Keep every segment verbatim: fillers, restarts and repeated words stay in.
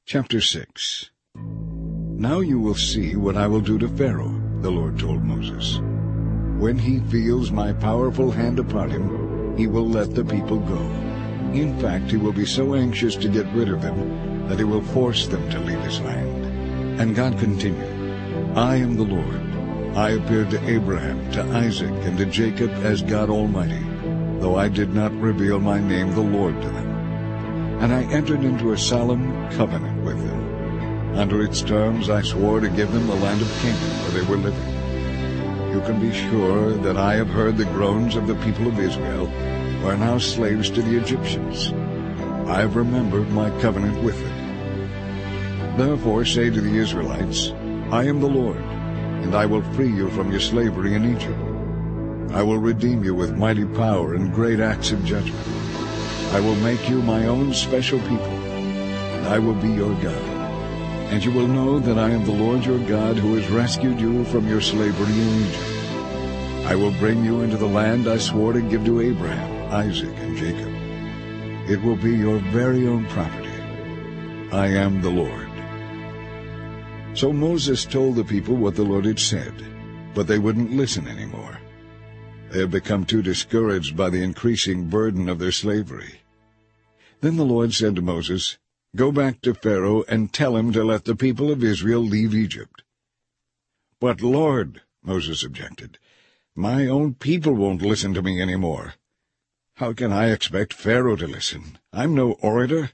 Chapter six. Now you will see what I will do to Pharaoh, the Lord told Moses. When he feels my powerful hand upon him, he will let the people go. In fact, he will be so anxious to get rid of them that he will force them to leave his land. And God continued, I am the Lord. I appeared to Abraham, to Isaac, and to Jacob as God Almighty, though I did not reveal my name, the Lord, to them. And I entered into a solemn covenant with them. Under its terms I swore to give them the land of Canaan where they were living. You can be sure that I have heard the groans of the people of Israel, who are now slaves to the Egyptians. I have remembered my covenant with them. Therefore say to the Israelites, I am the Lord, and I will free you from your slavery in Egypt. I will redeem you with mighty power and great acts of judgment. I will make you my own special people, and I will be your God. And you will know that I am the Lord your God who has rescued you from your slavery in Egypt. I will bring you into the land I swore to give to Abraham, Isaac, and Jacob. It will be your very own property. I am the Lord. So Moses told the people what the Lord had said, but they wouldn't listen anymore. They had become too discouraged by the increasing burden of their slavery. Then the Lord said to Moses, Go back to Pharaoh and tell him to let the people of Israel leave Egypt. But Lord, Moses objected, my own people won't listen to me anymore. How can I expect Pharaoh to listen? I'm no orator.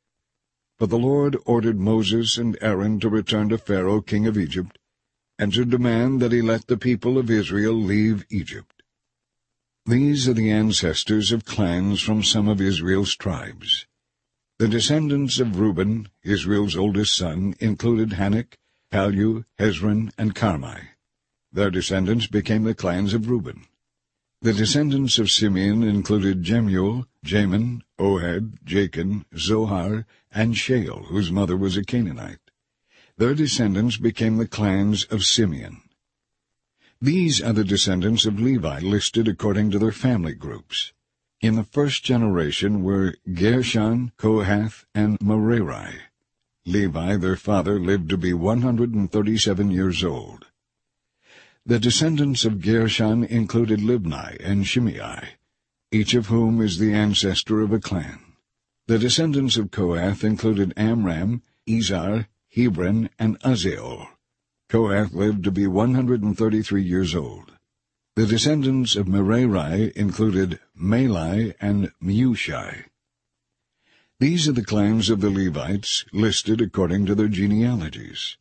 But the Lord ordered Moses and Aaron to return to Pharaoh, king of Egypt, and to demand that he let the people of Israel leave Egypt. These are the ancestors of clans from some of Israel's tribes. The descendants of Reuben, Israel's oldest son, included Hanok, Palu, Hezron, and Carmi. Their descendants became the clans of Reuben. The descendants of Simeon included Jemuel, Jamin, Ohad, Jachin, Zohar, and Shael, whose mother was a Canaanite. Their descendants became the clans of Simeon. These are the descendants of Levi listed according to their family groups. In the first generation were Gershon, Kohath, and Merari. Levi, their father, lived to be one hundred thirty-seven years old. The descendants of Gershon included Libni and Shimei, each of whom is the ancestor of a clan. The descendants of Kohath included Amram, Izhar, Hebron, and Uzziel. Kohath lived to be one hundred thirty-three years old. The descendants of Merari included Mahli and Mushi. These are the clans of the Levites, listed according to their genealogies.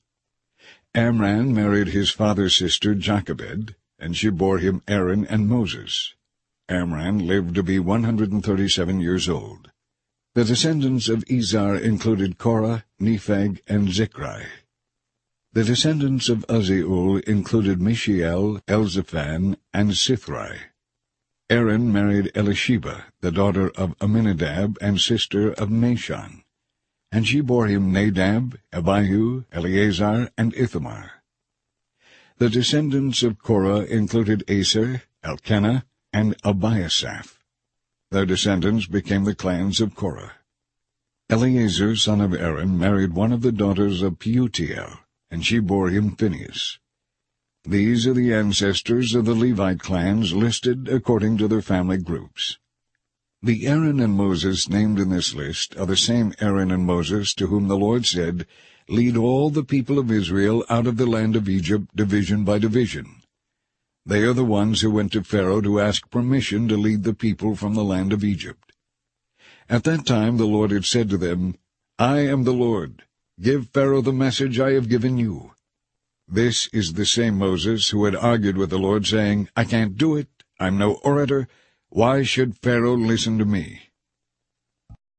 Amram married his father's sister Jochebed, and she bore him Aaron and Moses. Amram lived to be one hundred thirty-seven years old. The descendants of Izhar included Korah, Nepheg, and Zikri. The descendants of Uzziel included Mishael, Elzaphan, and Sithri. Aaron married Elisheba, the daughter of Amminadab and sister of Nashon, and she bore him Nadab, Abihu, Eleazar, and Ithamar. The descendants of Korah included Aser, Elkanah, and Abiasaph. Their descendants became the clans of Korah. Eleazar, son of Aaron, married one of the daughters of Putiel, and she bore him Phinehas. These are the ancestors of the Levite clans listed according to their family groups. The Aaron and Moses named in this list are the same Aaron and Moses to whom the Lord said, Lead all the people of Israel out of the land of Egypt division by division. They are the ones who went to Pharaoh to ask permission to lead the people from the land of Egypt. At that time the Lord had said to them, I am the Lord. Give Pharaoh the message I have given you. This is the same Moses who had argued with the Lord, saying, I can't do it. I'm no orator. Why should Pharaoh listen to me?